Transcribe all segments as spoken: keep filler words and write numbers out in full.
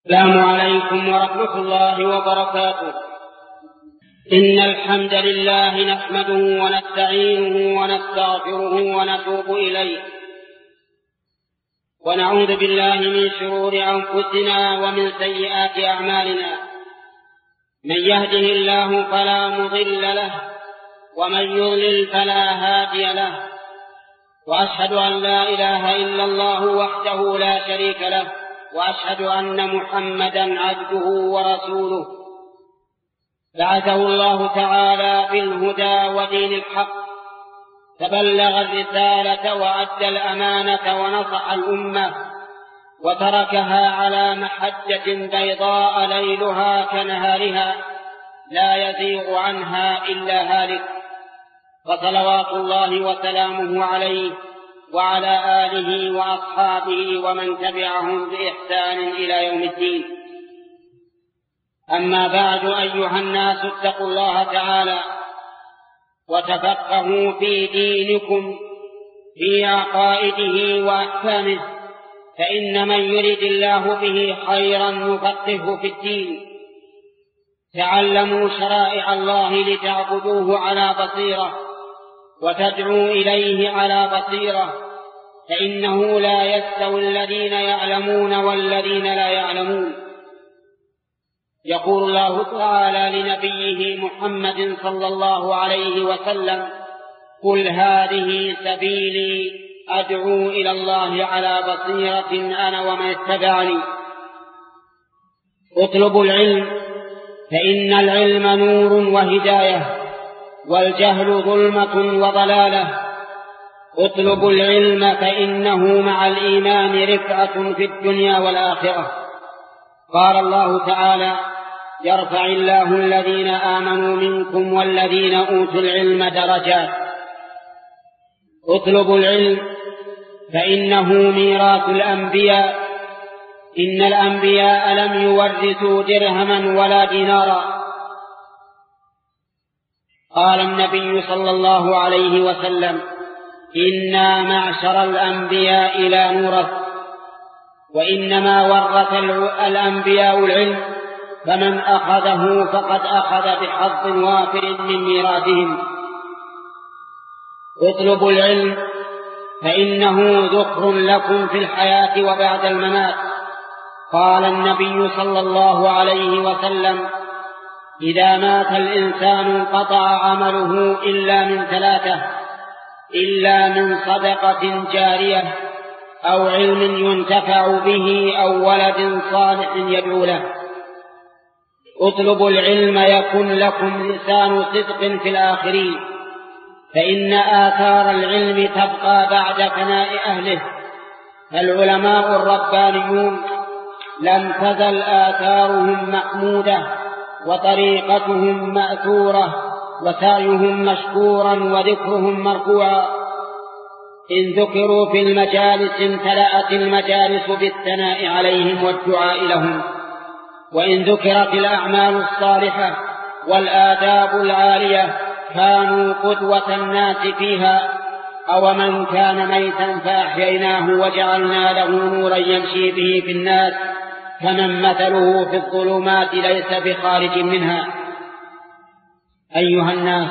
السلام عليكم ورحمة الله وبركاته. إن الحمد لله نحمده ونستعينه ونستغفره ونتوب إليه، ونعوذ بالله من شرور أنفسنا ومن سيئات أعمالنا. من يهده الله فلا مضل له، ومن يضلل فلا هادي له، وأشهد أن لا إله إلا الله وحده لا شريك له، وأشهد أن محمدا عبده ورسوله. بعثه الله تعالى بالهدى ودين الحق، فبلغ الرسالة وأدى الأمانة ونصح الأمة، وتركها على محجة بيضاء ليلها كنهارها لا يزيغ عنها إلا هالك، فصلوات الله وسلامه عليه وعلى آله وأصحابه ومن تبعهم بإحسان إلى يوم الدين. أما بعد، أيها الناس، اتقوا الله تعالى وتفقهوا في دينكم في عقائده وأحكامه، فإن من يرد الله به خيرا يفقهه في الدين. تعلموا شرائع الله لتعبدوه على بصيرة وتدعوا إليه على بصيرة، فإنه لا يستوي الذين يعلمون والذين لا يعلمون. يقول الله تعالى لنبيه محمد صلى الله عليه وسلم: قل هذه سبيلي أدعو إلى الله على بصيرة أنا ومن اتبعني. اطلبوا العلم، فإن العلم نور وهداية، والجهل ظلمة وضلالة. اطلبوا العلم، فإنه مع الإيمان رفعة في الدنيا والآخرة. قال الله تعالى: يرفع الله الذين آمنوا منكم والذين أوتوا العلم درجات. اطلبوا العلم، فإنه ميراث الأنبياء. إن الأنبياء لم يورثوا درهما ولا دينارا. قال النبي صلى الله عليه وسلم: إنا معشر الأنبياء لا نورث، وإنما ورث الأنبياء العلم، فمن أخذه فقد أخذ بحظ وافر من ميراثهم. اطلبوا العلم، فإنه ذخر لكم في الحياة وبعد الممات. قال النبي صلى الله عليه وسلم: إذا مات الإنسان انقطع عمله إلا من ثلاثة: إلا من صدقة جارية، أو علم ينتفع به، أو ولد صالح يدعو له. اطلبوا العلم يكن لكم لسان صدق في الآخرين، فإن آثار العلم تبقى بعد فناء أهله. فالعلماء الربانيون لم تزل آثارهم محمودة، وطريقتهم مأثورة، وسعيهم مشكورا، وذكرهم مرفوعا. إن ذكروا في المجالس امتلأت المجالس بالثناء عليهم والدعاء لهم، وإن ذكرت الأعمال الصالحة والآداب العالية كانوا قدوة الناس فيها. أو من كان ميتا فأحييناه وجعلنا له نورا يمشي به في الناس، كمن مثله في الظلمات ليس بخارج منها. أيها الناس،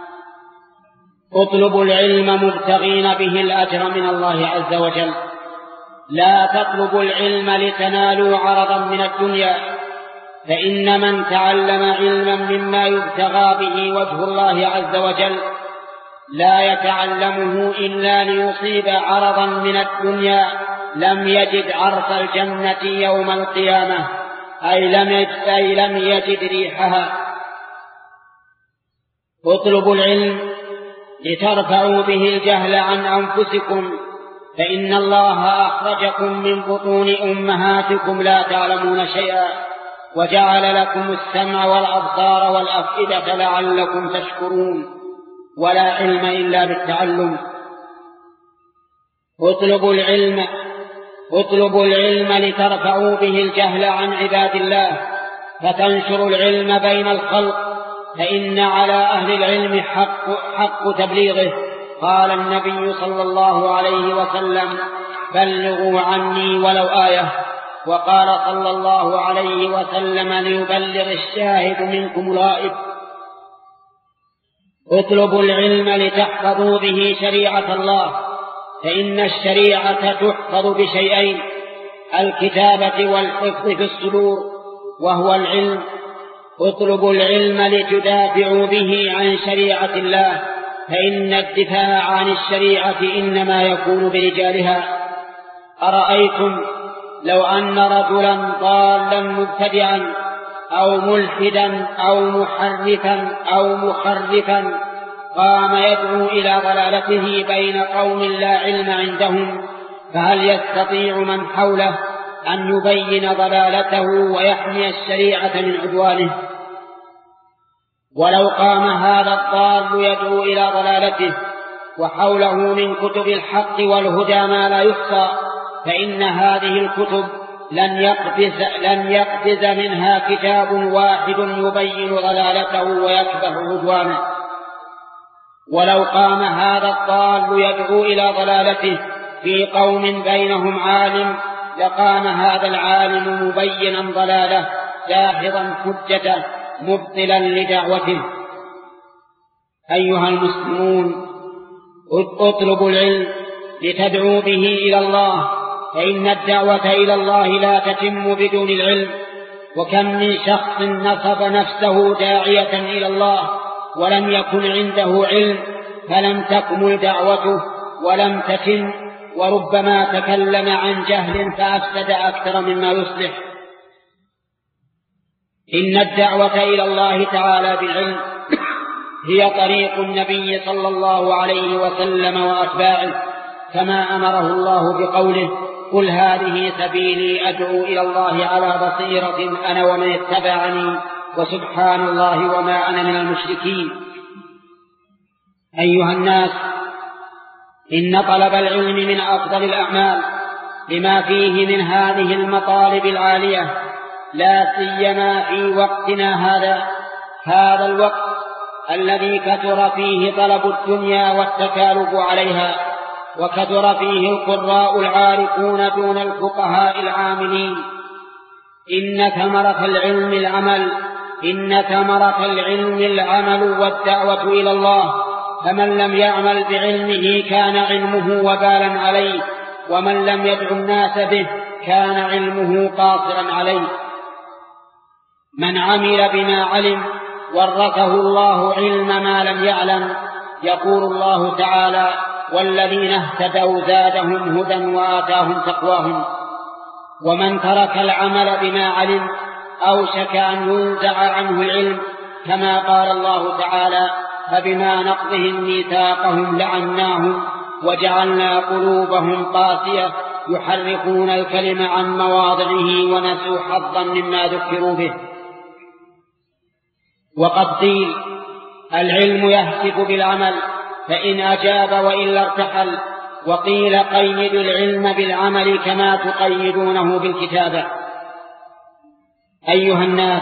اطلبوا العلم مبتغين به الأجر من الله عز وجل، لا تطلبوا العلم لتنالوا عرضا من الدنيا، فإن من تعلم علما مما يبتغى به وجه الله عز وجل لا يتعلمه إلا ليصيب عرضا من الدنيا لم يجد عرف الجنة يوم القيامة، أي لم يجد, أي لم يجد ريحها. اطلبوا العلم لترفعوا به الجهل عن أنفسكم، فإن الله أخرجكم من بطون أمهاتكم لا تعلمون شيئا، وجعل لكم السمع والأبصار والأفئدة لعلكم تشكرون. ولا علم إلا بالتعلم. اطلبوا العلم اطلبوا العلم لترفعوا به الجهل عن عباد الله، فتنشروا العلم بين الخلق، فإن على أهل العلم حق, حق تبليغه. قال النبي صلى الله عليه وسلم: بلغوا عني ولو آية. وقال صلى الله عليه وسلم ليبلغ الشاهد منكم الغائب: اطلبوا العلم لتحفظوا به شريعة الله، فإن الشريعة تحفظ بشيئين: الكتابة والحفظ في الصدور، وهو العلم. اطلبوا العلم لتدافعوا به عن شريعة الله، فإن الدفاع عن الشريعة إنما يكون برجالها. أرأيتم لو أن رجلا ضالا مبتدعا أو ملحدا أو محرفا أو مخرفا قام يدعو إلى ضلالته بين قوم لا علم عندهم، فهل يستطيع من حوله أن يبين ضلالته ويحمي الشريعة من عدوانه؟ ولو قام هذا الضال يدعو إلى ضلالته وحوله من كتب الحق والهدى ما لا يحصى، فإن هذه الكتب لن يقفز, لن يقفز منها كتاب واحد يبين ضلالته ويكبح عدوانه. ولو قام هذا الضال يدعو إلى ضلالته في قوم بينهم عالم، لقام هذا العالم مبينا ضلاله داحضا حجته مبطلا لدعوته. أيها المسلمون، اطلبوا العلم لتدعوا به إلى الله، فإن الدعوة إلى الله لا تتم بدون العلم. وكم من شخص نصب نفسه داعية إلى الله ولم يكن عنده علم، فلم تكمل دعوته ولم تتم، وربما تكلم عن جهل فأفسد أكثر مما يصلح. إن الدعوة إلى الله تعالى بالعلم هي طريق النبي صلى الله عليه وسلم وأتباعه، كما أمره الله بقوله: قل هذه سبيلي أدعو إلى الله على بصيرة أنا ومن اتبعني وسبحان الله وما أنا من المشركين. أيها الناس، إن طلب العلم من أفضل الأعمال لما فيه من هذه المطالب العالية، لا سيما في وقتنا هذا هذا الوقت الذي كثر فيه طلب الدنيا والتكالب عليها، وكثر فيه القراء العارفون دون الفقهاء العاملين. إن ثمرة العلم العمل إن ثمرة العلم العمل والدعوة إلى الله، فمن لم يعمل بعلمه كان علمه وبالا عليه، ومن لم يدع الناس به كان علمه قاصرا عليه. من عمل بما علم ورثه الله علم ما لم يعلم. يقول الله تعالى: والذين اهتدوا زادهم هدى وآتاهم تقواهم. ومن ترك العمل بما علم أوشك أن ينزع عنه العلم، كما قال الله تعالى: فبما نقضهم ميثاقهم لعناهم وجعلنا قلوبهم قاسية يحرفون الكلم عن مواضعه ونسوا حظا مما ذكروا به. وقد قيل: العلم يهتف بالعمل، فإن أجاب وإلا ارتحل. وقيل: قيدوا العلم بالعمل كما تقيدونه بالكتابة. أيها الناس،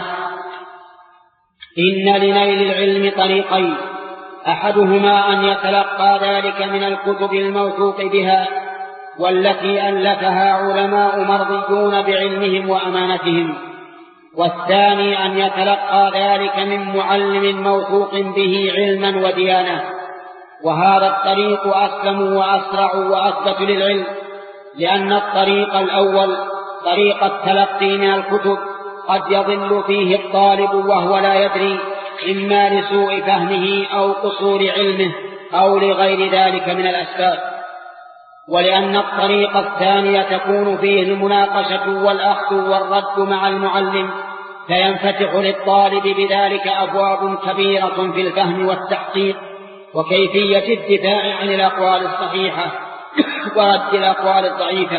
إن لنيل العلم طريقين: أحدهما أن يتلقى ذلك من الكتب الموثوق بها والتي ألفها علماء مرضيون بعلمهم وأمانتهم، والثاني أن يتلقى ذلك من معلم موثوق به علما وديانة. وهذا الطريق أسلم وأسرع وأثبت للعلم، لأن الطريق الأول طريق التلقي من الكتب قد يضل فيه الطالب وهو لا يدري، إما لسوء فهمه أو قصور علمه أو لغير ذلك من الأسباب. ولأن الطريق الثاني تكون فيه المناقشة والأخذ والرد مع المعلم، فينفتح للطالب بذلك أبواب كبيرة في الفهم والتحقيق وكيفية الدفاع عن الأقوال الصحيحة ورد الأقوال الضعيفة.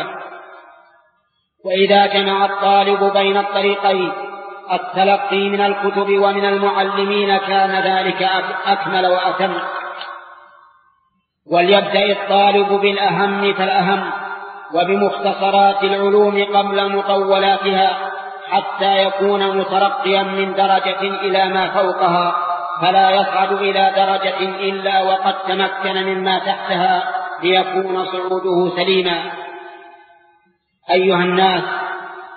وإذا جمع الطالب بين الطريقين، التلقي من الكتب ومن المعلمين، كان ذلك أكمل وأتم. وليبدأ الطالب بالأهم فالأهم، وبمختصرات العلوم قبل مطولاتها، حتى يكون مترقيا من درجة إلى ما فوقها، فلا يصعد إلى درجة إلا وقد تمكن مما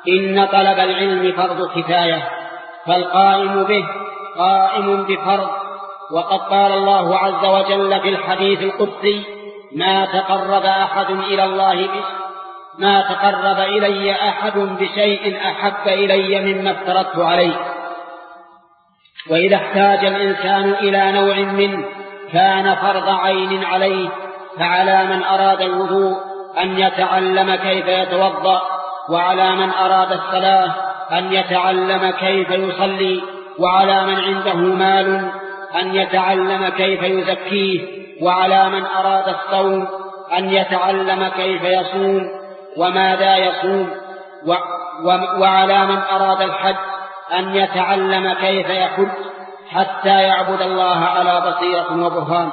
إن طلب العلم فرض كفاية، فالقائم به قائم بفرض. وقد قال الله عز وجل في الحديث القدسي: ما تقرب أحد إلى الله بشيء ما تقرب إلي أحد بشيء أحب إلي مما افترضت عليه. وإذا احتاج الإنسان إلى نوع منه كان فرض عين عليه، فعلى من أراد الوضوء أن يتعلم كيف يتوضأ، وعلى من أراد الصلاة أن يتعلم كيف يصلي، وعلى من عنده مال أن يتعلم كيف يزكيه، وعلى من أراد الصوم أن يتعلم كيف يصوم وماذا يصوم، وعلى من أراد الحج أن يتعلم كيف يحج حتى يعبد الله على بصيرة وبرهان.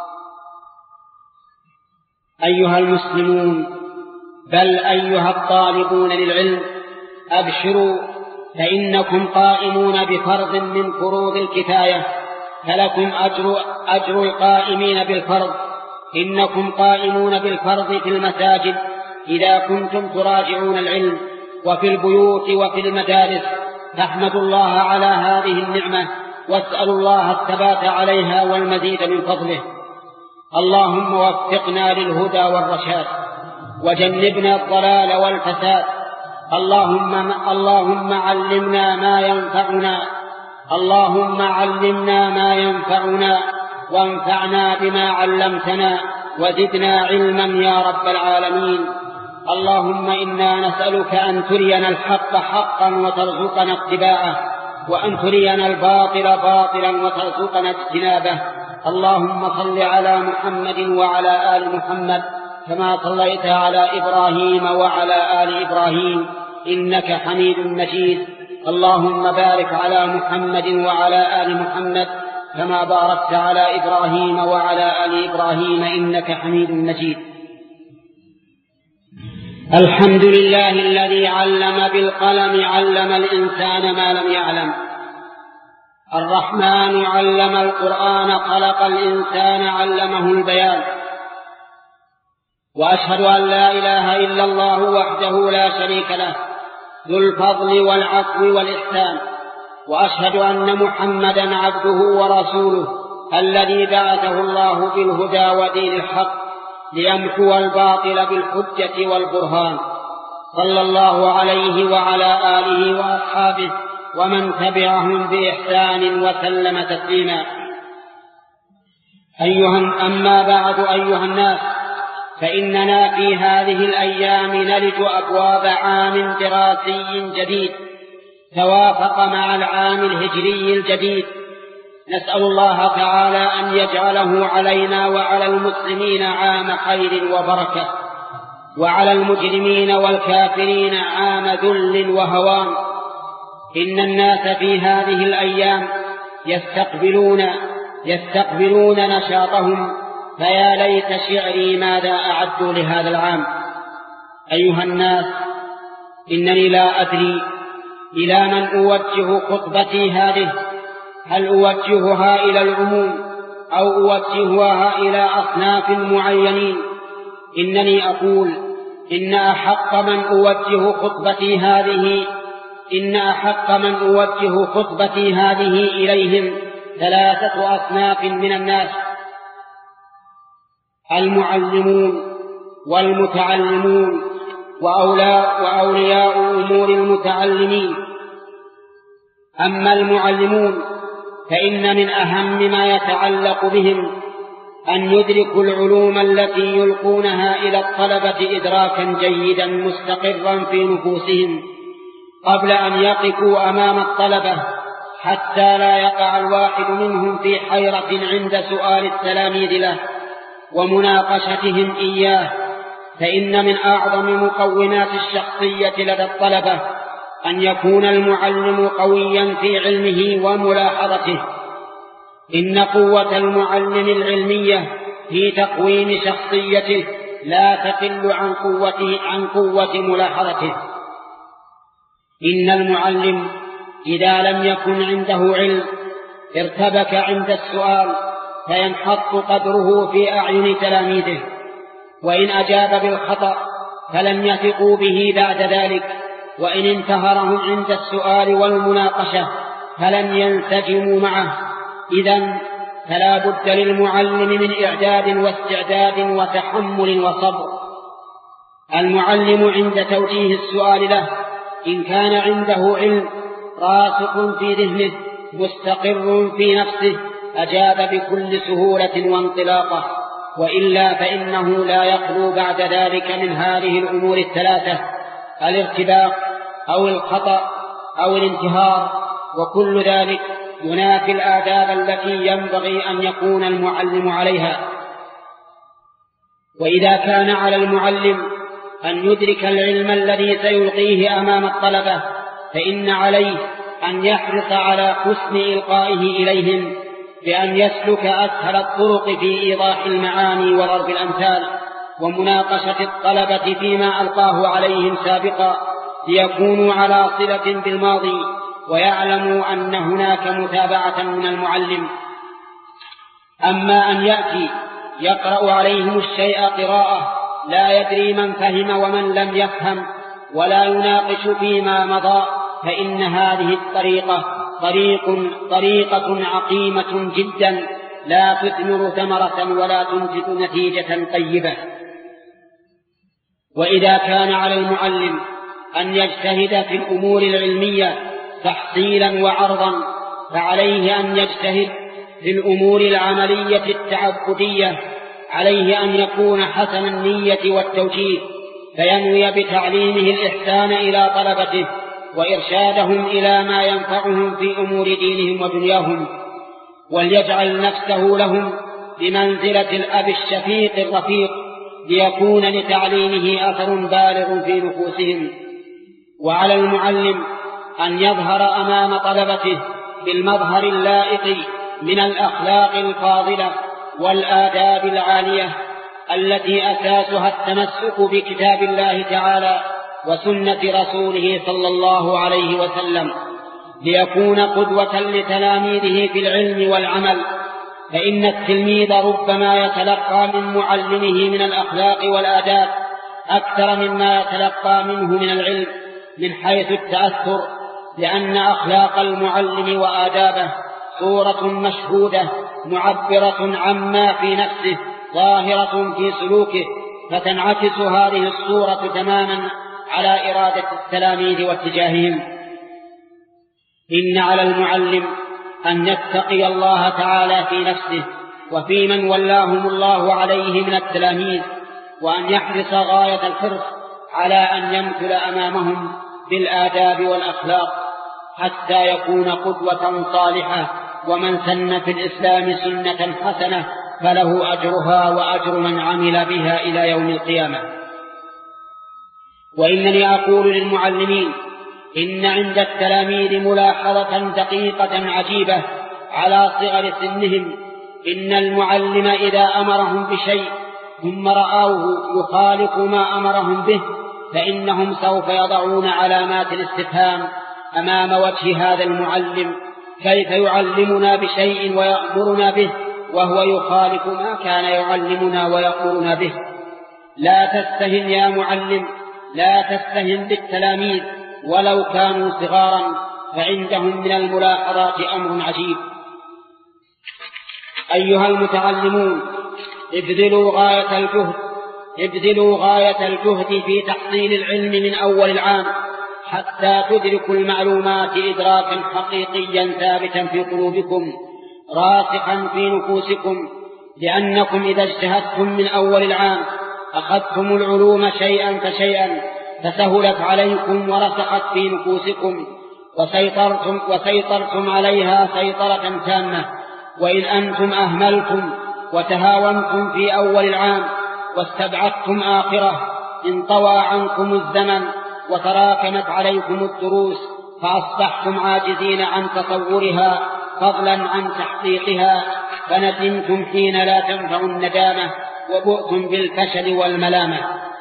أيها المسلمون، بل أيها الطالبون للعلم، أبشروا، فإنكم قائمون بفرض من فروض الكفاية، فلكم أجر, أجر القائمين بالفرض. إنكم قائمون بالفرض في المساجد إذا كنتم تراجعون العلم، وفي البيوت وفي المدارس، فاحمدوا الله على هذه النعمة، واسألوا الله الثبات عليها والمزيد من فضله. اللهم وفقنا للهدى والرشاد، وجنبنا الضلال والفساد. اللهم, اللهم علمنا ما ينفعنا اللهم علمنا ما ينفعنا وانفعنا بما علمتنا، وزدنا علما يا رب العالمين. اللهم إنا نسألك أن ترينا الحق حقا وترزقنا اتباعه، وأن ترينا الباطل باطلا وترزقنا اجتنابه. اللهم صل على محمد وعلى آل محمد كما صليت على إبراهيم وعلى آل إبراهيم إنك حميد مجيد. اللهم بارك على محمد وعلى آل محمد كما باركت على إبراهيم وعلى آل إبراهيم إنك حميد مجيد. الحمد لله الذي علم بالقلم علم الإنسان ما لم يعلم. الرحمن علم القرآن خلق الإنسان علمه البيان. وأشهد أن لا إله إلا الله وحده لا شريك له ذو الفضل والعفو والإحسان. وأشهد أن محمدا عبده ورسوله الذي بعثه الله بالهدى ودين الحق ليمحو الباطل بالحجة والبرهان، صلى الله عليه وعلى آله وأصحابه ومن تبعهم بإحسان وسلم تسليما. أيها أما بعد أيها الناس، فإننا في هذه الأيام نلج أبواب عام دراسي جديد توافق مع العام الهجري الجديد. نسأل الله تعالى أن يجعله علينا وعلى المسلمين عام خير وبركة، وعلى المجرمين والكافرين عام ذل وهوان. إن الناس في هذه الأيام يستقبلون يستقبلون نشاطهم، فيا ليت شعري ماذا أعدوا لهذا العام. أيها الناس، إنني لا أدري إلى من أوجه خطبتي هذه، هل أوجهها إلى العموم أو أوجهها إلى أصناف معينين؟ إنني أقول إن أحق من أوجه خطبتي هذه إن أحق من أوجه خطبتي هذه إليهم ثلاثة أصناف من الناس: المعلمون والمتعلمون وأولياء أمور المتعلمين. أما المعلمون فإن من أهم ما يتعلق بهم أن يدركوا العلوم التي يلقونها إلى الطلبة إدراكا جيدا مستقرا في نفوسهم قبل أن يقفوا أمام الطلبة، حتى لا يقع الواحد منهم في حيرة عند سؤال التلاميذ له ومناقشتهم إياه. فإن من أعظم مقومات الشخصية لدى الطلبة أن يكون المعلم قويا في علمه وملاحظته. إن قوة المعلم العلمية في تقويم شخصيته لا تقل عن قوته عن قوة ملاحظته. إن المعلم إذا لم يكن عنده علم ارتبك عند السؤال فينحط قدره في أعين تلاميذه، وإن أجاب بالخطأ فلم يثقوا به بعد ذلك، وإن انتهرهم عند السؤال والمناقشة فلم ينسجموا معه، إذن فلا بد للمعلم من إعداد واستعداد وتحمل وصبر. المعلم عند توجيه السؤال له إن كان عنده علم راسخ في ذهنه مستقر في نفسه أجاب بكل سهولة وانطلاقة، وإلا فإنه لا يخلو بعد ذلك من هذه الأمور الثلاثة: الارتباك أو الخطأ أو الانتهار، وكل ذلك ينافي الآداب التي ينبغي أن يكون المعلم عليها. وإذا كان على المعلم أن يدرك العلم الذي سيلقيه أمام الطلبة فإن عليه أن يحرص على حسن إلقائه إليهم بأن يسلك أسهل الطرق في إيضاح المعاني وضرب الأمثال ومناقشة الطلبة فيما ألقاه عليهم سابقا، ليكونوا على صلة بالماضي ويعلموا أن هناك متابعة من المعلم. أما أن يأتي يقرأ عليهم الشيء قراءة لا يدري من فهم ومن لم يفهم ولا يناقش فيما مضى، فإن هذه الطريقة طريق طريقة عقيمة جدا لا تثمر ثمرة ولا تنتج نتيجة طيبة. وإذا كان على المعلم أن يجتهد في الأمور العلمية تحصيلا وعرضا فعليه أن يجتهد في الأمور العملية التعبدية، عليه أن يكون حسن النية والتوجيه فينوي بتعليمه الإحسان إلى طلبته وإرشادهم إلى ما ينفعهم في أمور دينهم ودنياهم، وليجعل نفسه لهم بمنزلة الأب الشفيق الرفيق ليكون لتعليمه أثر بالغ في نفوسهم. وعلى المعلم أن يظهر أمام طلبته بالمظهر اللائق من الأخلاق الفاضلة والآداب العالية التي أساسها التمسك بكتاب الله تعالى وسنة رسوله صلى الله عليه وسلم، ليكون قدوة لتلاميذه في العلم والعمل. فإن التلميذ ربما يتلقى من معلمه من الأخلاق والآداب أكثر مما يتلقى منه من العلم من حيث التأثر، لأن أخلاق المعلم وآدابه صورة مشهودة معبرة عما في نفسه ظاهرة في سلوكه، فتنعكس هذه الصورة تماما على إرادة التلاميذ واتجاههم. إن على المعلم أن يتقي الله تعالى في نفسه وفي من ولاهم الله عليه من التلاميذ، وأن يحرص غاية الحرص على أن يمثل أمامهم بالآداب والأخلاق حتى يكون قدوة صالحة، ومن سن في الإسلام سنة حسنة فله أجرها وأجر من عمل بها إلى يوم القيامة. وإنني أقول للمعلمين إن عند التلاميذ ملاحظة دقيقة عجيبة على صغر سنهم. إن المعلم إذا أمرهم بشيء ثم رأوه يخالف ما أمرهم به فإنهم سوف يضعون علامات الاستفهام أمام وجه هذا المعلم: كيف يعلمنا بشيء ويأمرنا به وهو يخالف ما كان يعلمنا ويأمرنا به؟ لا تستهن يا معلم، لا تستهن بالتلاميذ ولو كانوا صغارا، فعندهم من الملاحظات أمر عجيب. أيها المتعلمون، ابذلوا غاية الجهد ابذلوا غاية الجهد في تحصيل العلم من أول العام حتى تدركوا المعلومات إدراكا حقيقيا ثابتا في قلوبكم راسخا في نفوسكم، لأنكم إذا اجتهدتم من أول العام أخذتم العلوم شيئا فشيئا فسهلت عليكم ورسخت في نفوسكم وسيطرتم, وسيطرتم عليها سيطرة تامة. وإن أنتم أهملتم وتهاونتم في أول العام واستبعدتم آخره انطوى عنكم الزمن وتراكمت عليكم الدروس فأصبحتم عاجزين عن تصورها فضلا عن تحقيقها، فندمتم حين لا تنفع الندامة وبؤتم بالفشل والملامة.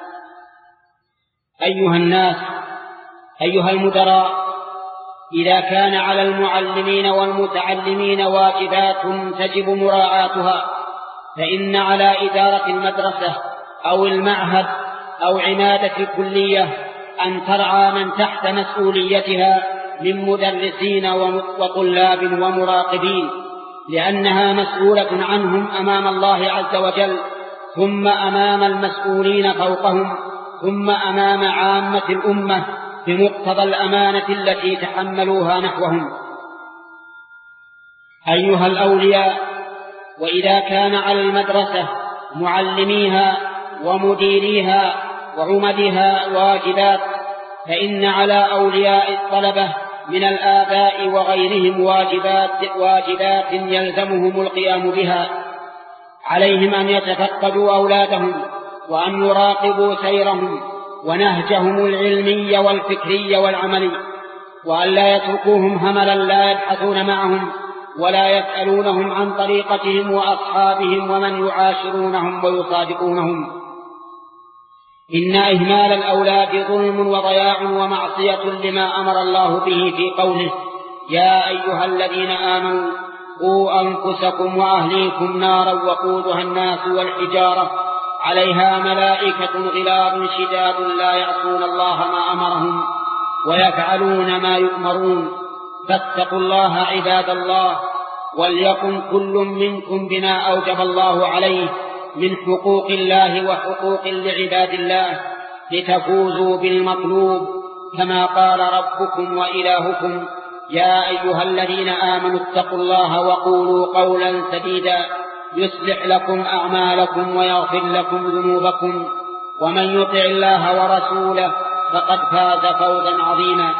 أيها الناس، أيها المدراء، إذا كان على المعلمين والمتعلمين واجبات تجب مراعاتها فإن على إدارة المدرسة أو المعهد أو عمادة الكلية أن ترعى من تحت مسؤوليتها من مدرسين وطلاب ومراقبين، لأنها مسؤولة عنهم أمام الله عز وجل، ثم أمام المسؤولين فوقهم، ثم أمام عامة الأمة بمقتضى الأمانة التي تحملوها نحوهم. أيها الأولياء، وإذا كان على المدرسة معلميها ومديريها وعمدها واجبات، فإن على أولياء الطلبة من الآباء وغيرهم واجبات, واجبات يلزمهم القيام بها. عليهم أن يتفقدوا أولادهم وأن يراقبوا سيرهم ونهجهم العلمي والفكري والعملي، وأن لا يتركوهم هملا لا يبحثون معهم ولا يسألونهم عن طريقتهم وأصحابهم ومن يعاشرونهم ويصادقونهم. إن إهمال الأولاد ظلم وضياع ومعصية لما أمر الله به في قوله: يا أيها الذين آمنوا قوا أنفسكم وأهليكم نارا وقودها الناس والحجارة عليها ملائكة غلاظ شداد لا يعصون الله ما أمرهم ويفعلون ما يؤمرون، فاتقوا الله عباد الله، وليكن كل منكم بما أوجب الله عليه من حقوق الله وحقوق لعباد الله لتفوزوا بالمطلوب، كما قال ربكم وإلهكم: يا أيها الذين آمنوا اتقوا الله وقولوا قولا سديدا يصلح لكم أعمالكم ويغفر لكم ذنوبكم، ومن يطع الله ورسوله فقد فاز فوزا عظيما.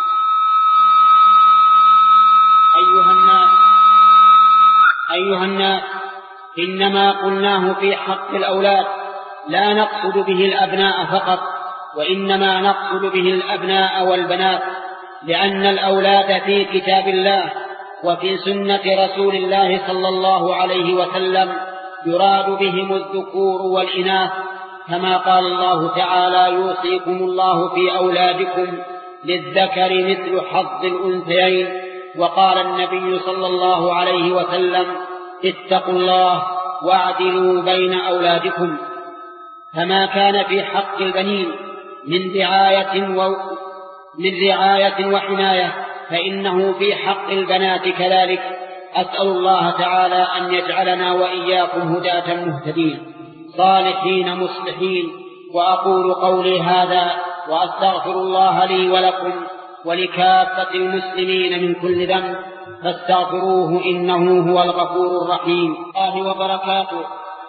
أيها الناس أيها الناس إنما قلناه في حق الأولاد لا نقصد به الأبناء فقط، وإنما نقصد به الأبناء والبنات، لأن الأولاد في كتاب الله وفي سنة رسول الله صلى الله عليه وسلم يراد بهم الذكور والإناث، كما قال الله تعالى: يوصيكم الله في أولادكم للذكر مثل حظ الأنثيين. وقال النبي صلى الله عليه وسلم: اتقوا الله واعدلوا بين أولادكم. فما كان في حق البنين من رعاية و... من رعاية وحماية فإنه في حق البنات كذلك. أسأل الله تعالى أن يجعلنا وإياكم هداة مهتدين صالحين مصلحين. وأقول قولي هذا وأستغفر الله لي ولكم ولكافة المسلمين من كل ذنب، فاستغفروه إنه هو الغفور الرحيم. الله وبركاته.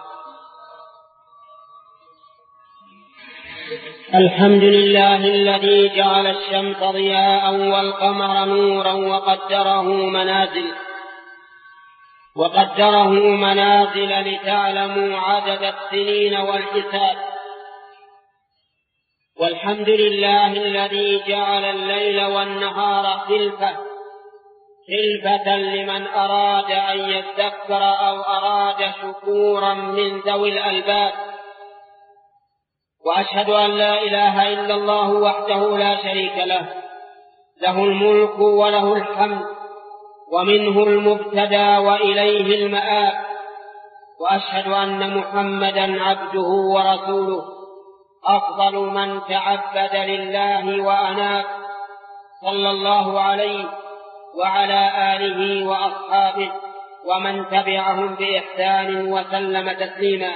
الحمد لله الذي جعل الشمس ضياء والقمر نورا وقدره منازل وقدره منازل لتعلموا عدد السنين والحساب. والحمد لله الذي جعل الليل والنهار خلفة خلفة لمن أراد أن يذكر أو أراد شكورا من ذوي الألباب. وأشهد أن لا إله إلا الله وحده لا شريك له، له الملك وله الحمد، ومنه المبتدى وإليه المآب. وأشهد أن محمدا عبده ورسوله، أفضل من تعبد لله وأناب، صلى الله عليه وعلى آله وأصحابه ومن تبعهم بإحسان وسلم تسليما.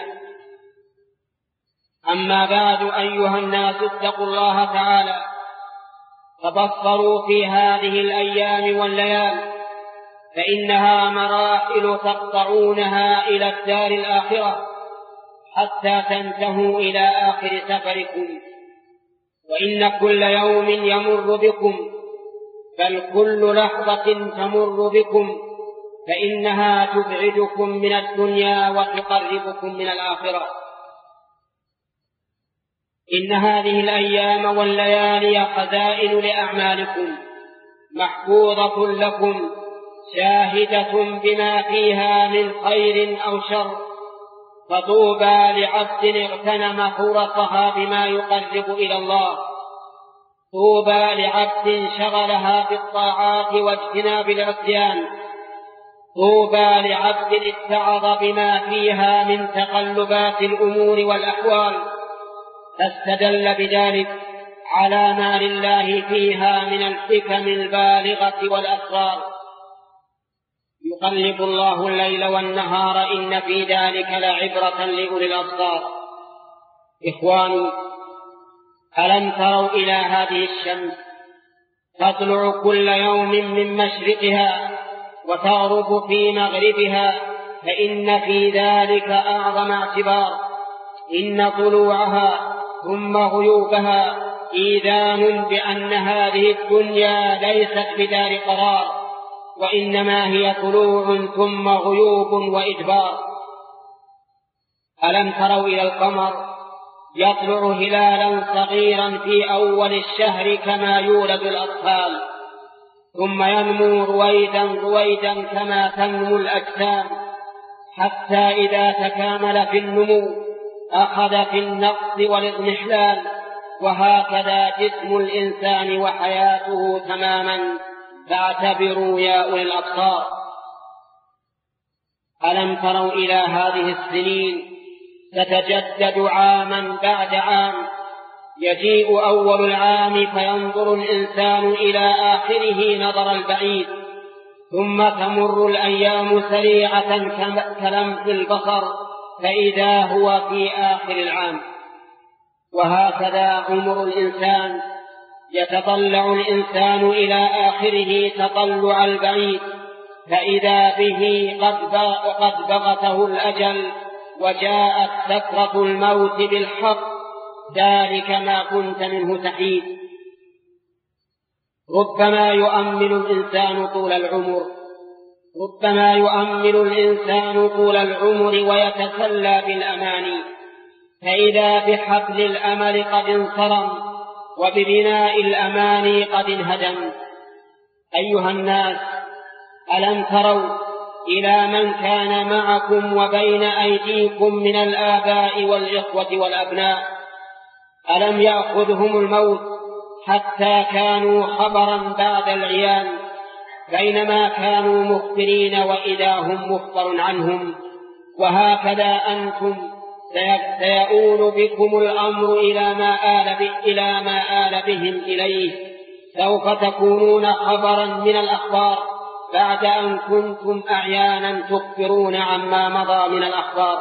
أما بعد، أيها الناس، اتقوا الله تعالى، تبصروا في هذه الأيام والليالي، فإنها مراحل تقطعونها إلى الدار الآخرة حتى تنتهوا إلى آخر سفركم. وإن كل يوم يمر بكم، بل كل لحظة تمر بكم، فإنها تبعدكم من الدنيا وتقربكم من الآخرة. إن هذه الأيام والليالي خزائن لأعمالكم محفوظة لكم، شاهدة بما فيها من خير أو شر، فطوبى لعبد اغتنم فرصها بما يقرب إلى الله، طوبى لعبد شغلها بالطاعات واجتناب العصيان، طوبى لعبد اتعظ بما فيها من تقلبات الأمور والأحوال، فاستدل بذلك على ما لله فيها من الحكم البالغة والأسرار. يقلب الله الليل والنهار إن في ذلك لعبرة لأولي الأبصار. إخواني، ألم تروا إلى هذه الشمس تطلع كل يوم من مشرقها وتغرب في مغربها، فإن في ذلك أعظم اعتبار. إن طلوعها ثم غيوبها إيذان بأن هذه الدنيا ليست بدار قرار، وإنما هي طلوع ثم غيوب وإدبار. ألم تروا إلى القمر يطلع هلالا صغيرا في أول الشهر كما يولد الأطفال، ثم ينمو رويدا رويدا كما تنمو الأجسام، حتى إذا تكامل في النمو أخذ في النقص والاضمحلال. وهكذا جسم الإنسان وحياته تماما، فاعتبروا يا أولي الأبصار. ألم تروا إلى هذه السنين تتجدد عاما بعد عام، يجيء أول العام فينظر الإنسان إلى آخره نظر البعيد، ثم تمر الأيام سريعة كلمح البصر فإذا هو في آخر العام. وهكذا عمر الإنسان، يتطلع الإنسان إلى آخره تطلع البعيد، فإذا به قد بغته الأجل وجاءت سكرة الموت بالحق، ذلك ما كنت منه تحيد. ربما يؤمل الإنسان طول العمر ربما يؤمل الإنسان طول العمر ويتسلى بالأماني، فإذا بحبل الأمل قد انصرم وببناء الأماني قد انهدم. أيها الناس، ألم تروا إلى من كان معكم وبين أيديكم من الآباء والإخوة والأبناء؟ ألم يأخذهم الموت حتى كانوا خبرا بعد العيان، بينما كانوا مخبرين وإذا هم مخبر عنهم؟ وهكذا أنتم سيؤول بكم الأمر إلى ما آل به إلى ما آل بهم إليه، سوف تكونون خبرا من الأخبار بعد أن كنتم أعيانا تخبرون عما مضى من الأخبار.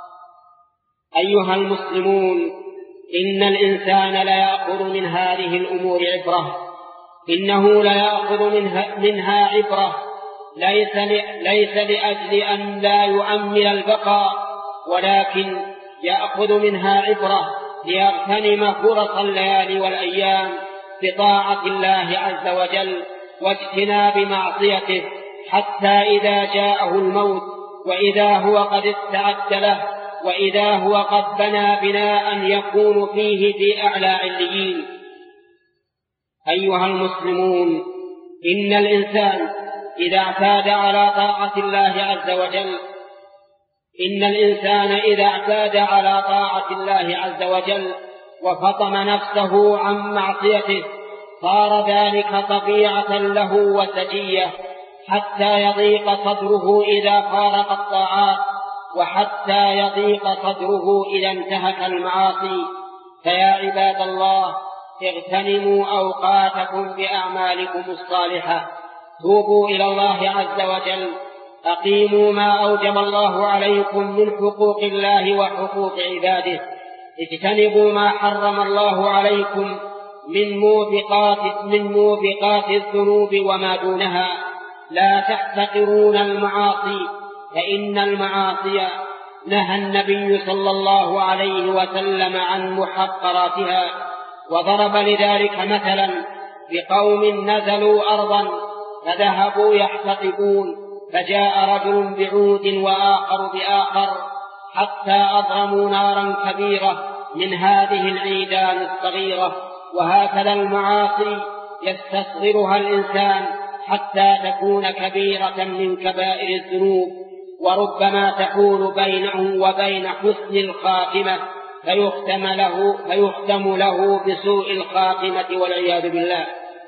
أيها المسلمون، إن الإنسان ليأخذ من هذه الأمور عبرة، إنه ليأخذ منها, منها عبرة ليس, ليس لأجل أن لا يؤمل البقاء، ولكن يأخذ منها عبرة ليغتنم فرص الليالي والأيام بطاعة الله عز وجل واجتناب معصيته، حتى إذا جاءه الموت وإذا هو قد استعد له وإذا هو قد بنى بناء يكون فيه في أعلى عليين. أيها المسلمون، إن الإنسان إذا اعتاد على طاعة الله عز وجل إن الإنسان إذا اعتاد على طاعة الله عز وجل وفطم نفسه عن معصيته صار ذلك طبيعة له وسجية، حتى يضيق صدره إذا فارق الطاعات، وحتى يضيق صدره إذا انتهك المعاصي. فيا عباد الله، اغتنموا أوقاتكم بأعمالكم الصالحة، توبوا إلى الله عز وجل، أقيموا ما أوجب الله عليكم من حقوق الله وحقوق عباده، اجتنبوا ما حرم الله عليكم من موبقات, من موبقات الذنوب وما دونها. لا تحتقرون المعاصي، فإن المعاصي نهى النبي صلى الله عليه وسلم عن محقراتها، وضرب لذلك مثلا بقوم نزلوا أرضا فذهبوا يحتطبون، فجاء رجل بعود وآخر بآخر حتى أضرموا نارا كبيرة من هذه العيدان الصغيرة. وهكذا المعاصي يستصغرها الإنسان حتى تكون كبيرة من كبائر الذنوب، وربما تحول بينه وبين حسن الخاتمة فيختم له, فيختم له بسوء الخاتمة والعياذ بالله.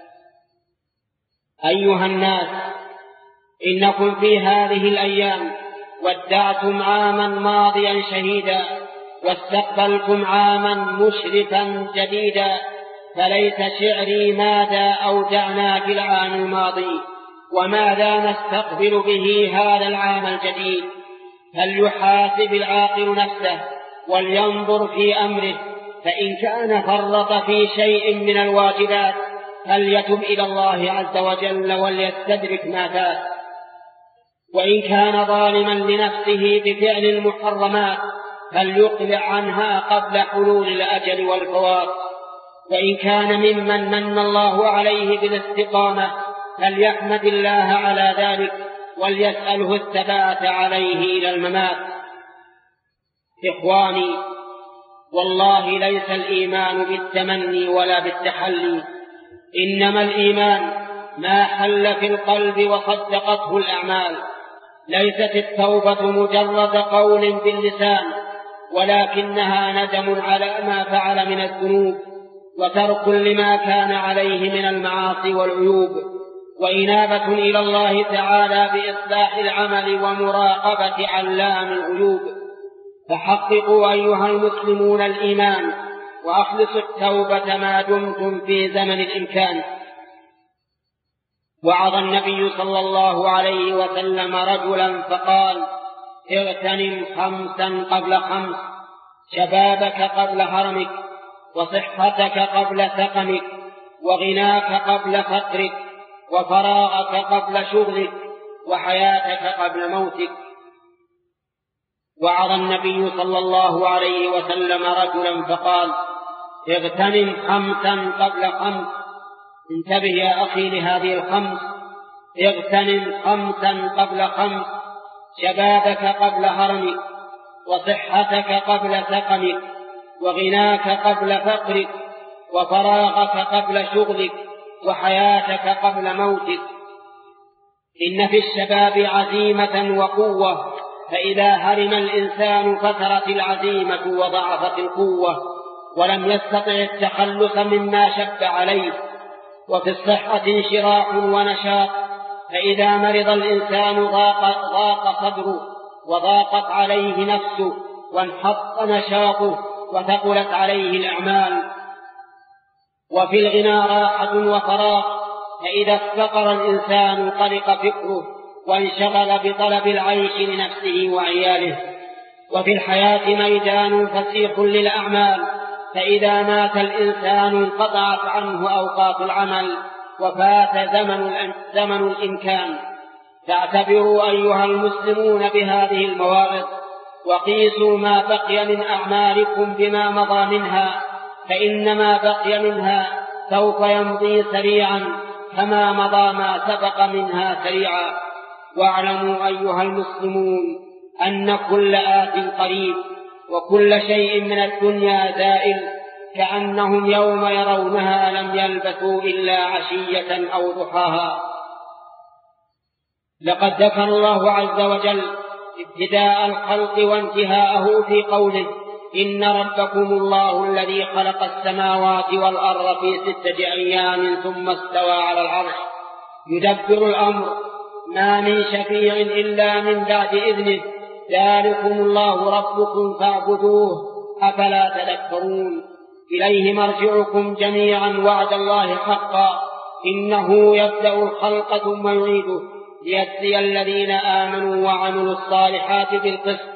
أيها الناس، إنكم في هذه الأيام ودعتم عاما ماضيا شهيدا، واستقبلتم عاما مشرفا جديدا، فليس شعري ماذا أودعنا في العام الماضي وماذا نستقبل به هذا العام الجديد. فليحاسب العاقل نفسه ولينظر في أمره، فإن كان فرط في شيء من الواجبات فليتب إلى الله عز وجل وليستدرك ما فات، وإن كان ظالما لنفسه بفعل المحرمات فليقلع عنها قبل حلول الأجل والفوات، وإن كان ممن من الله عليه بالاستقامة فليحمد الله على ذلك وليسأله الثبات عليه إلى الممات. إخواني، والله ليس الإيمان بالتمني ولا بالتحلي، إنما الإيمان ما حل في القلب وصدقته الأعمال. ليست التوبة مجرد قول باللسان، ولكنها ندم على ما فعل من الذنوب وترك لما كان عليه من المعاصي والعيوب، وإنابة إلى الله تعالى بإصلاح العمل ومراقبة علام الغيوب. فحققوا أيها المسلمون الإيمان وأخلصوا التوبة ما دمتم في زمن الإمكان. وعظ النبي صلى الله عليه وسلم رجلا فقال: اغتنم خمسا قبل خمس، شبابك قبل هرمك، وصحتك قبل سقمك، وغناك قبل فقرك، وفراغك قبل شغلك، وحياتك قبل موتك. وعظ النبي صلى الله عليه وسلم رجلا فقال: اغتنم خمسا قبل خمس. انتبه يا أخي لهذه الخمس: اغتنم خمسا قبل خمس، شبابك قبل هرمك، وصحتك قبل سقمك، وغناك قبل فقرك، وفراغك قبل شغلك، وحياتك قبل موتك. إن في الشباب عزيمة وقوة، فإذا هرم الإنسان فترت العزيمة وضعفت القوة ولم يستطع التخلص مما شب عليه. وفي الصحة انشراح ونشاط، فإذا مرض الإنسان ضاق, ضاق صدره وضاقت عليه نفسه وانحط نشاطه وثقلت عليه الأعمال. وفي الغنى راحة وفراغ، فإذا افتقر الإنسان قلق فكره وانشغل بطلب العيش لنفسه وعياله. وفي الحياة ميدان فسيح للأعمال، فإذا مات الإنسان انقطعت عنه أوقات العمل وفات زمن, زمن الإمكان. فاعتبروا أيها المسلمون بهذه المواعظ، وقيسوا ما بقي من أعمالكم بما مضى منها، فإن ما بقي منها سوف يمضي سريعا كما مضى ما سبق منها سريعا. واعلموا أيها المسلمون أن كل آت قريب، وكل شيء من الدنيا زائل، كأنهم يوم يرونها لم يلبثوا إلا عشية أو ضحاها. لقد ذكر الله عز وجل ابتداء الخلق وانتهاءه في قوله: إن ربكم الله الذي خلق السماوات والأرض في ستة أيام ثم استوى على العرش يدبر الأمر، ما من شفيع إلا من بعد إذنه، ذلكم الله ربكم فاعبدوه، أفلا تذكرون. إليه مرجعكم جميعا، وعد الله حقا، إنه يبدأ الخلق ثم يعيده ليجزي الذين آمنوا وعملوا الصالحات بالقسط،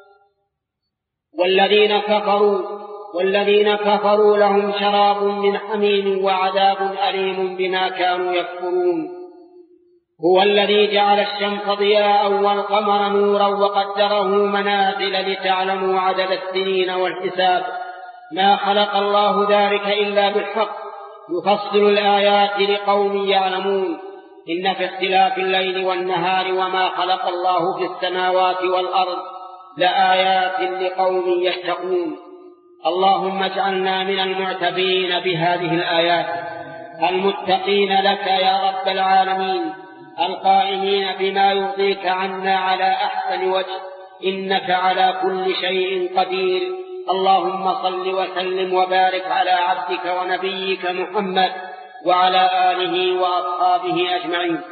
والذين كفروا والذين كفروا لهم شراب من حميم وعذاب أليم بما كانوا يكفرون. هو الذي جعل الشمس ضياء والقمر نورا وقدره منازل لتعلموا عدد السنين والحساب، ما خلق الله ذلك إلا بالحق، يفصل الآيات لقوم يعلمون. إن في اختلاف الليل والنهار وما خلق الله في السماوات والأرض لآيات لقوم يتقون. اللهم اجعلنا من المعتبرين بهذه الآيات، المتقين لك يا رب العالمين، القائمين بما يرضيك عنا على أحسن وجه، إنك على كل شيء قدير. اللهم صل وسلم وبارك على عبدك ونبيك محمد وعلى آله وأصحابه أجمعين.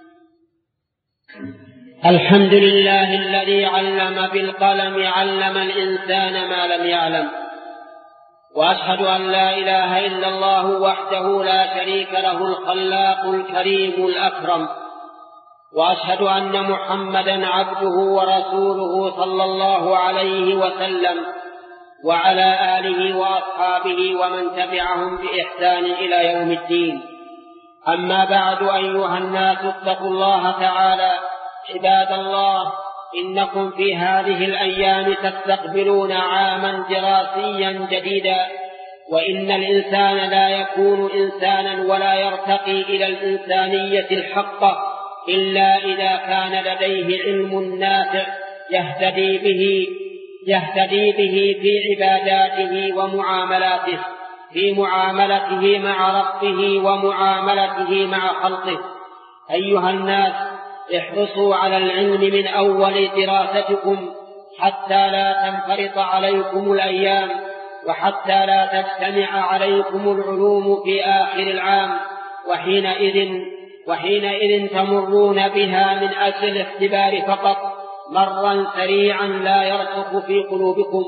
الحمد لله الذي علم بالقلم علم الإنسان ما لم يعلم، وأشهد أن لا إله إلا الله وحده لا شريك له الخلاق الكريم الأكرم، وأشهد أن محمدا عبده ورسوله صلى الله عليه وسلم وعلى آله وأصحابه ومن تبعهم بإحسان إلى يوم الدين. أما بعد، أيها الناس، اتقوا الله تعالى. عباد الله، إنكم في هذه الأيام تستقبلون عاما دراسيا جديدا، وإن الإنسان لا يكون إنسانا ولا يرتقي إلى الإنسانية الحقة إلا إذا كان لديه علم نافع يهتدي به يهتدي به في عباداته ومعاملاته، في معاملته مع ربه ومعاملته مع خلقه. أيها الناس، احرصوا على العلم من أول دراستكم حتى لا تنفرط عليكم الأيام، وحتى لا تجتمع عليكم العلوم في آخر العام، وحينئذ, وحينئذ تمرون بها من أجل الاختبار فقط، مرا سريعا لا يرسخ في قلوبكم.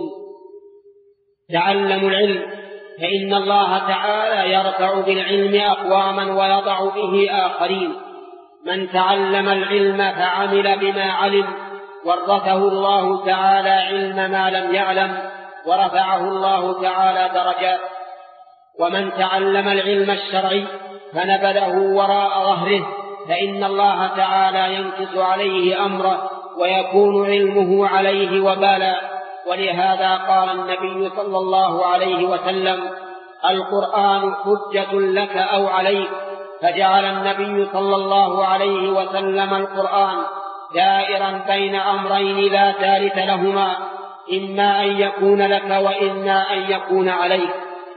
تعلموا العلم، فإن الله تعالى يرفع بالعلم أقواما ويضع به آخرين. من تعلم العلم فعمل بما علم ورثه الله تعالى علم ما لم يعلم، ورفعه الله تعالى درجات. ومن تعلم العلم الشرعي فنبذه وراء ظهره فإن الله تعالى ينكس عليه أمره ويكون علمه عليه وبالا. ولهذا قال النبي صلى الله عليه وسلم: القرآن حجة لك أو عليك. فجعل النبي صلى الله عليه وسلم القرآن دائرا بين أمرين لا ثالث لهما، إما أن يكون لك وإما أن يكون عليك.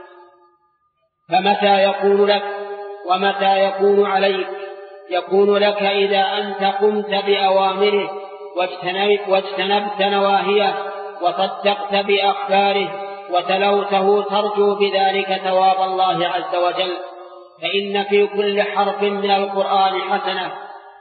فمتى يكون لك ومتى يكون عليك؟ يكون لك إذا أنت قمت بأوامره واجتنبت نواهيه وصدقت بأخباره وتلوته ترجو بذلك ثواب الله عز وجل. فإن في كل حرف من القرآن حسنة،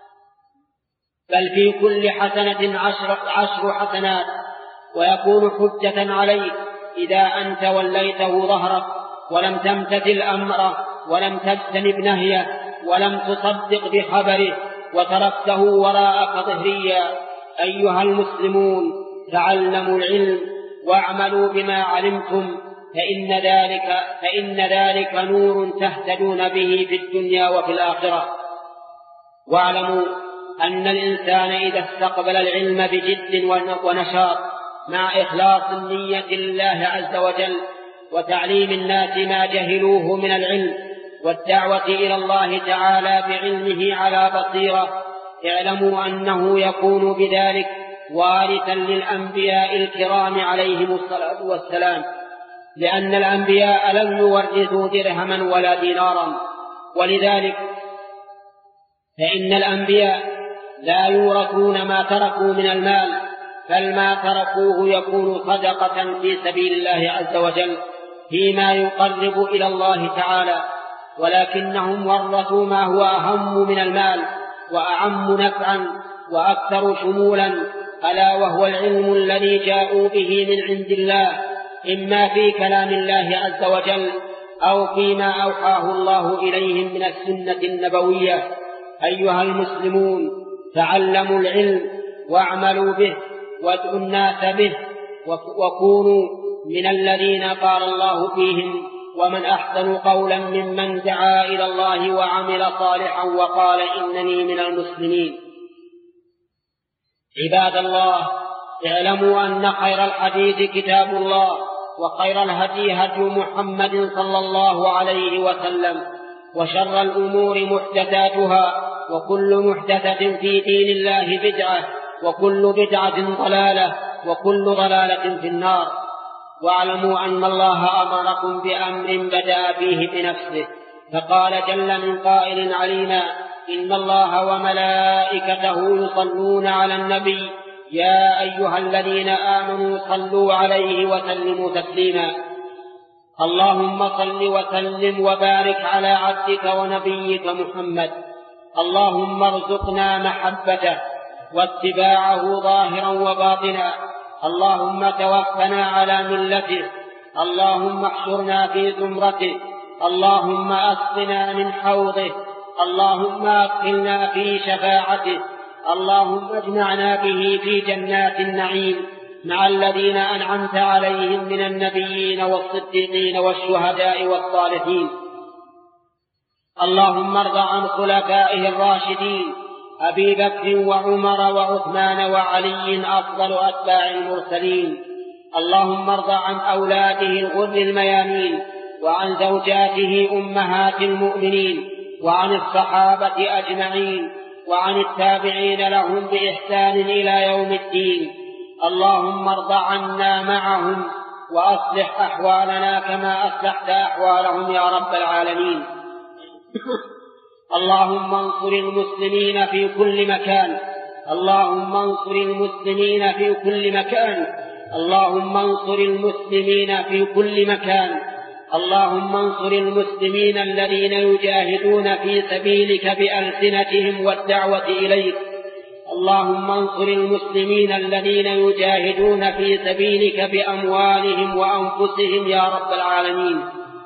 بل في كل حسنة عشر, عشر حسنات، ويكون حجة عليك إذا أنت وليته ظهرك ولم تمتثل أمره ولم تجتنب نهيه ولم تصدق بخبره وتركته وراءك ظهريا. أيها المسلمون، تعلموا العلم واعملوا بما علمتم، فإن ذلك, فإن ذلك نور تهتدون به في الدنيا وفي الآخرة. واعلموا أن الإنسان إذا استقبل العلم بجد ونشاط مع إخلاص النية لله عز وجل وتعليم الناس ما جهلوه من العلم والدعوة إلى الله تعالى بعلمه على بصيرة، اعلموا أنه يكون بذلك وارثا للأنبياء الكرام عليهم الصلاة والسلام، لأن الأنبياء لم يورثوا درهما ولا دينارا. ولذلك فإن الأنبياء لا يورثون ما تركوا من المال، بل ما تركوه يكون صدقة في سبيل الله عز وجل فيما يقرب إلى الله تعالى، ولكنهم ورثوا ما هو أهم من المال وأعم نفعا وأكثر شمولا، ألا وهو العلم الذي جاءوا به من عند الله، إما في كلام الله عز وجل أو فيما أوحاه الله إليهم من السنة النبوية. أيها المسلمون، تعلموا العلم واعملوا به وادعوا الناس به، وكونوا من الذين قال الله فيهم: ومن أحسن قولا ممن دعا إلى الله وعمل صالحا وقال إنني من المسلمين. عباد الله، اعلموا أن خير الحديث كتاب الله، وخير الهدي هدي محمد صلى الله عليه وسلم، وشر الأمور محدثاتها، وكل محدثة في دين الله بدعة، وكل بدعة ضلالة، وكل ضلالة في النار. واعلموا أن الله أمركم بأمر بدأ فيه بنفسه، فقال جل من قائل عليما: إن الله وملائكته يصلون على النبي يا أيها الذين آمنوا صلوا عليه وسلموا تسليما. اللهم صل وسلم وبارك على عبدك ونبيك محمد. اللهم ارزقنا محبته واتباعه ظاهرا وباطنا. اللهم توفنا على ملته اللهم احشرنا في زمرته، اللهم اسقنا من حوضه، اللهم ادخلنا في شفاعته، اللهم اجمعنا به في جنات النعيم مع الذين أنعمت عليهم من النبيين والصديقين والشهداء والصالحين. اللهم ارض عن خلفائه الراشدين أبي بكر وعمر وعثمان وعلي أفضل أتباع المرسلين. اللهم ارض عن أولاده الغر الميامين وعن زوجاته أمهات المؤمنين وعن الصحابة أجمعين وعن التابعين لهم بإحسان إلى يوم الدين. اللهم ارض عنا معهم وأصلح أحوالنا كما أصلحت أحوالهم يا رب العالمين. اللهم انصر المسلمين في كل مكان، اللهم انصر المسلمين في كل مكان، اللهم انصر المسلمين في كل مكان، اللهم انصر المسلمين الذين يجاهدون في سبيلك بألسنتهم والدعوة إليك. اللهم انصر المسلمين الذين يجاهدون في سبيلك بأموالهم وأنفسهم يا رب العالمين.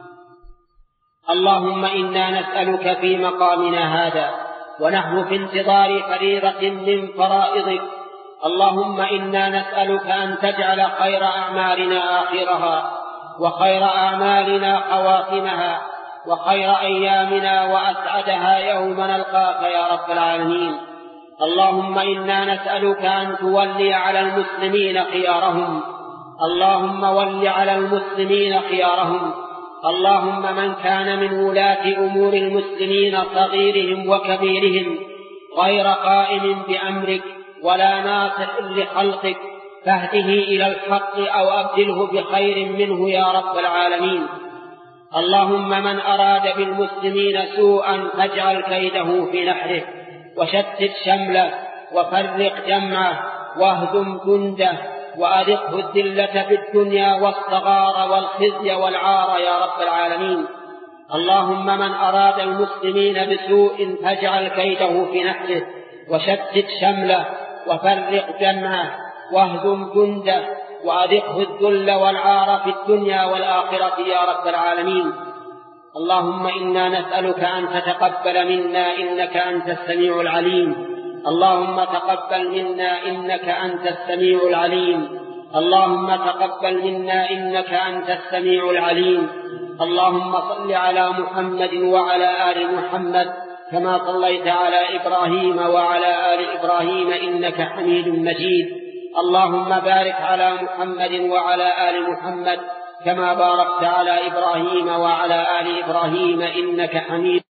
اللهم إنا نسألك في مقامنا هذا ونحن في انتظار فريضة من فرائضك، اللهم إنا نسألك أن تجعل خير أعمالنا آخرها وخير أعمالنا خواتمها وخير أيامنا وأسعدها يوم نلقاك يا رب العالمين. اللهم إنا نسألك أن تولي على المسلمين خيارهم، اللهم ول على المسلمين خيارهم. اللهم من كان من ولاة أمور المسلمين صغيرهم وكبيرهم غير قائم بأمرك ولا ناصح لخلقك فاهده إلى الحق أو أبدله بخير منه يا رب العالمين. اللهم من أراد بالمسلمين سوءا فاجعل كيده في نحره وشتت شمله وفرق جمعه واهدم جنده وأذقه الذلة في الدنيا والصغار والخزي والعار يا رب العالمين. اللهم من أراد المسلمين بسوء فاجعل كيده في نحره وشتت شمله وفرق جمعه واهدم جنده وأذقه الذل والعار في الدنيا والآخرة يا رب العالمين. اللهم إنا نسألك أن تتقبل منا إنك أنت السميع العليم. اللهم تقبل منا إنك أنت السميع العليم. اللهم تقبل منا إنك أنت السميع العليم. اللهم صل على محمد وعلى آل محمد كما صليت على إبراهيم وعلى آل إبراهيم إنك حميد مجيد. اللهم بارك على محمد وعلى آل محمد كما باركت على إبراهيم وعلى آل إبراهيم إنك حميد